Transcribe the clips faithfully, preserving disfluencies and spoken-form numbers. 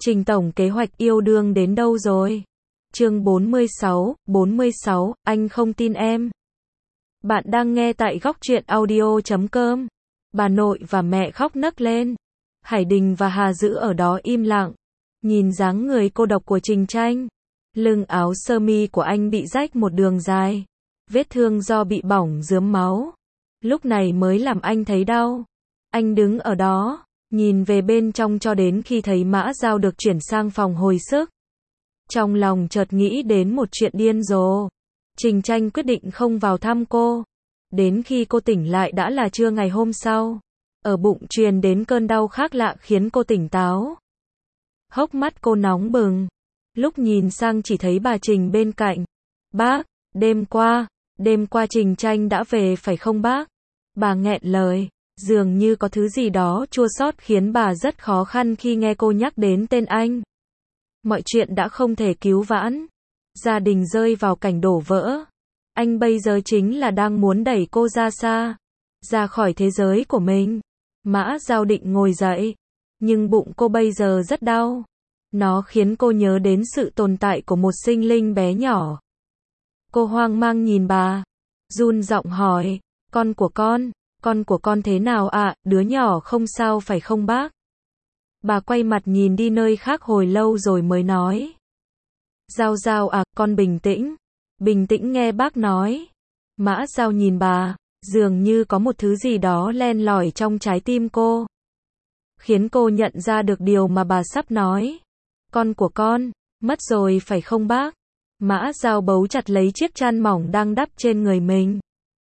Trình tổng kế hoạch yêu đương đến đâu rồi? Chương bốn mươi sáu, bốn mươi sáu, anh không tin em. Bạn đang nghe tại góc truyện audio chấm com. Bà nội và mẹ khóc nấc lên. Hải Đình và Hà Dữ ở đó im lặng, nhìn dáng người cô độc của Trình Tranh. Lưng áo sơ mi của anh bị rách một đường dài, vết thương do bị bỏng rướm máu. Lúc này mới làm anh thấy đau. Anh đứng ở đó, nhìn về bên trong cho đến khi thấy Mã Giao được chuyển sang phòng hồi sức. Trong lòng chợt nghĩ đến một chuyện điên rồ. Trình Tranh quyết định không vào thăm cô. Đến khi cô tỉnh lại đã là trưa ngày hôm sau. Ở bụng truyền đến cơn đau khác lạ khiến cô tỉnh táo. Hốc mắt cô nóng bừng. Lúc nhìn sang chỉ thấy bà Trình bên cạnh. Bác, đêm qua, đêm qua Trình Tranh đã về phải không bác? Bà nghẹn lời, dường như có thứ gì đó chua xót khiến bà rất khó khăn khi nghe cô nhắc đến tên anh. Mọi chuyện đã không thể cứu vãn. Gia đình rơi vào cảnh đổ vỡ. Anh bây giờ chính là đang muốn đẩy cô ra xa, ra khỏi thế giới của mình. Mã Giao định ngồi dậy, nhưng bụng cô bây giờ rất đau. Nó khiến cô nhớ đến sự tồn tại của một sinh linh bé nhỏ. Cô hoang mang nhìn bà, run giọng hỏi, con của con, con của con thế nào ạ, à? Đứa nhỏ không sao phải không bác? Bà quay mặt nhìn đi nơi khác hồi lâu rồi mới nói. Giao Giao à, con bình tĩnh, bình tĩnh nghe bác nói. Mã Giao nhìn bà, dường như có một thứ gì đó len lỏi trong trái tim cô, khiến cô nhận ra được điều mà bà sắp nói. Con của con, mất rồi phải không bác? Mã Giao bấu chặt lấy chiếc chăn mỏng đang đắp trên người mình.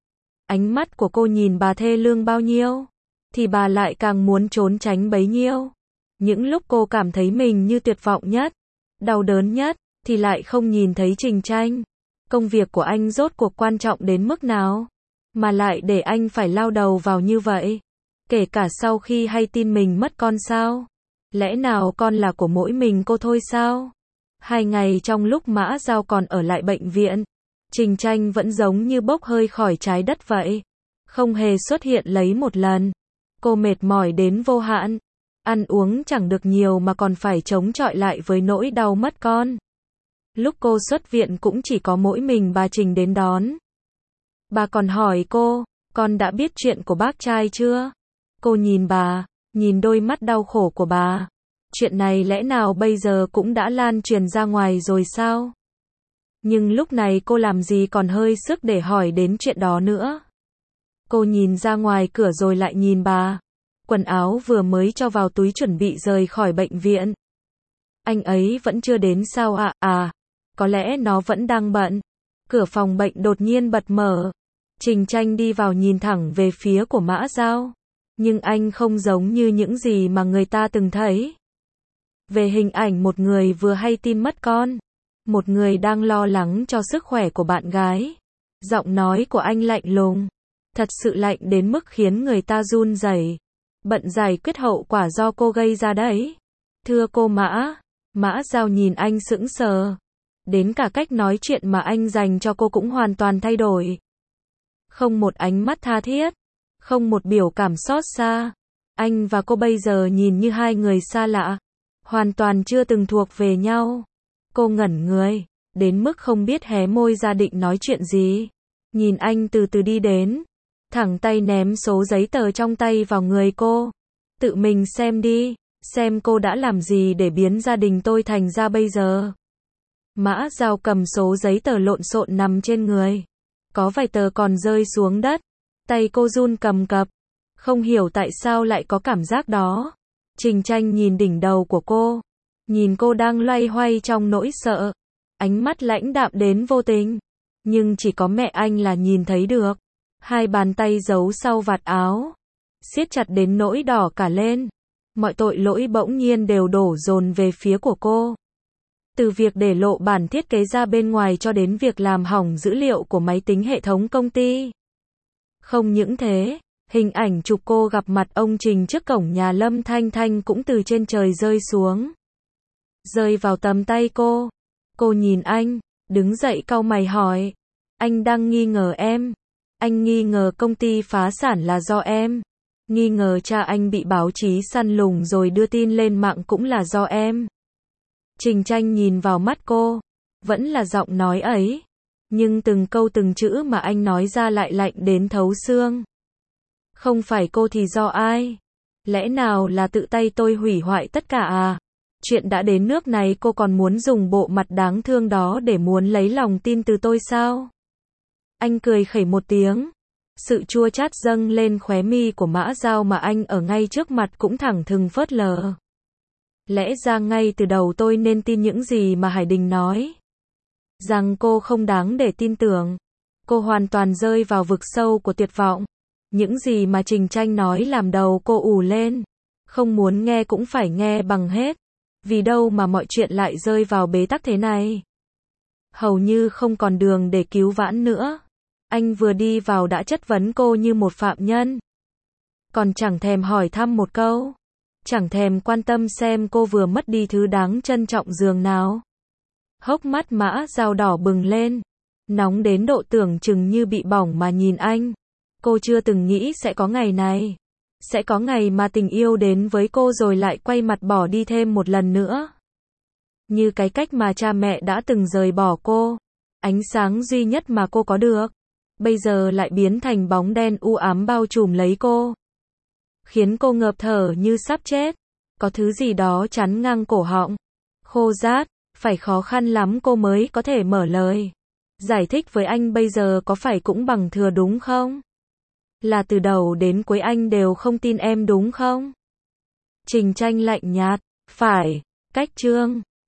Ánh mắt của cô nhìn bà thê lương bao nhiêu, thì bà lại càng muốn trốn tránh bấy nhiêu. Những lúc cô cảm thấy mình như tuyệt vọng nhất, đau đớn nhất, thì lại không nhìn thấy Trình Tranh. Công việc của anh rốt cuộc quan trọng đến mức nào, mà lại để anh phải lao đầu vào như vậy. Kể cả sau khi hay tin mình mất con sao? Lẽ nào con là của mỗi mình cô thôi sao? Hai ngày trong lúc Mã Giao còn ở lại bệnh viện, Trình Tranh vẫn giống như bốc hơi khỏi trái đất vậy. Không hề xuất hiện lấy một lần. Cô mệt mỏi đến vô hạn. Ăn uống chẳng được nhiều mà còn phải chống chọi lại với nỗi đau mất con. Lúc cô xuất viện cũng chỉ có mỗi mình bà Trình đến đón. Bà còn hỏi cô, con đã biết chuyện của bác trai chưa? Cô nhìn bà, nhìn đôi mắt đau khổ của bà. Chuyện này lẽ nào bây giờ cũng đã lan truyền ra ngoài rồi sao? Nhưng lúc này cô làm gì còn hơi sức để hỏi đến chuyện đó nữa. Cô nhìn ra ngoài cửa rồi lại nhìn bà. Quần áo vừa mới cho vào túi chuẩn bị rời khỏi bệnh viện. Anh ấy vẫn chưa đến sao ạ? À? à, có lẽ nó vẫn đang bận. Cửa phòng bệnh đột nhiên bật mở. Trình Tranh đi vào nhìn thẳng về phía của Mã Giao. Nhưng anh không giống như những gì mà người ta từng thấy. Về hình ảnh một người vừa hay tin mất con. Một người đang lo lắng cho sức khỏe của bạn gái. Giọng nói của anh lạnh lùng. Thật sự lạnh đến mức khiến người ta run rẩy. Bận giải quyết hậu quả do cô gây ra đấy. Thưa cô Mã. Mã Giao nhìn anh sững sờ. Đến cả cách nói chuyện mà anh dành cho cô cũng hoàn toàn thay đổi. Không một ánh mắt tha thiết. Không một biểu cảm xót xa. Anh và cô bây giờ nhìn như hai người xa lạ. Hoàn toàn chưa từng thuộc về nhau. Cô ngẩn người, đến mức không biết hé môi ra định nói chuyện gì. Nhìn anh từ từ đi đến. Thẳng tay ném số giấy tờ trong tay vào người cô. Tự mình xem đi, xem cô đã làm gì để biến gia đình tôi thành ra bây giờ. Mã Giao cầm số giấy tờ lộn xộn nằm trên người. Có vài tờ còn rơi xuống đất. Tay cô run cầm cập. Không hiểu tại sao lại có cảm giác đó. Trình Tranh nhìn đỉnh đầu của cô. Nhìn cô đang loay hoay trong nỗi sợ. Ánh mắt lãnh đạm đến vô tình. Nhưng chỉ có mẹ anh là nhìn thấy được. Hai bàn tay giấu sau vạt áo. Siết chặt đến nỗi đỏ cả lên. Mọi tội lỗi bỗng nhiên đều đổ dồn về phía của cô. Từ việc để lộ bản thiết kế ra bên ngoài cho đến việc làm hỏng dữ liệu của máy tính hệ thống công ty. Không những thế, hình ảnh chụp cô gặp mặt ông Trình trước cổng nhà Lâm Thanh Thanh cũng từ trên trời rơi xuống. Rơi vào tầm tay cô. Cô nhìn anh, đứng dậy cau mày hỏi. Anh đang nghi ngờ em. Anh nghi ngờ công ty phá sản là do em. Nghi ngờ cha anh bị báo chí săn lùng rồi đưa tin lên mạng cũng là do em. Trình Tranh nhìn vào mắt cô, vẫn là giọng nói ấy, nhưng từng câu từng chữ mà anh nói ra lại lạnh đến thấu xương. Không phải cô thì do ai? Lẽ nào là tự tay tôi hủy hoại tất cả à? Chuyện đã đến nước này cô còn muốn dùng bộ mặt đáng thương đó để muốn lấy lòng tin từ tôi sao? Anh cười khẩy một tiếng. Sự chua chát dâng lên khóe mi của Mã Dao mà anh ở ngay trước mặt cũng thẳng thừng phớt lờ. Lẽ ra ngay từ đầu tôi nên tin những gì mà Hải Đình nói. Rằng cô không đáng để tin tưởng. Cô hoàn toàn rơi vào vực sâu của tuyệt vọng. Những gì mà Trình Tranh nói làm đầu cô ù lên. Không muốn nghe cũng phải nghe bằng hết. Vì đâu mà mọi chuyện lại rơi vào bế tắc thế này. Hầu như không còn đường để cứu vãn nữa. Anh vừa đi vào đã chất vấn cô như một phạm nhân. Còn chẳng thèm hỏi thăm một câu. Chẳng thèm quan tâm xem cô vừa mất đi thứ đáng trân trọng dường nào. Hốc mắt Mã Dao đỏ bừng lên. Nóng đến độ tưởng chừng như bị bỏng mà nhìn anh. Cô chưa từng nghĩ sẽ có ngày này. Sẽ có ngày mà tình yêu đến với cô rồi lại quay mặt bỏ đi thêm một lần nữa. Như cái cách mà cha mẹ đã từng rời bỏ cô. Ánh sáng duy nhất mà cô có được. Bây giờ lại biến thành bóng đen u ám bao trùm lấy cô. Khiến cô ngợp thở như sắp chết. Có thứ gì đó chắn ngang cổ họng. Khô rát, phải khó khăn lắm cô mới có thể mở lời. Giải thích với anh bây giờ có phải cũng bằng thừa đúng không? Là từ đầu đến cuối anh đều không tin em đúng không? Trình Tranh lạnh nhạt, phải, cách chương.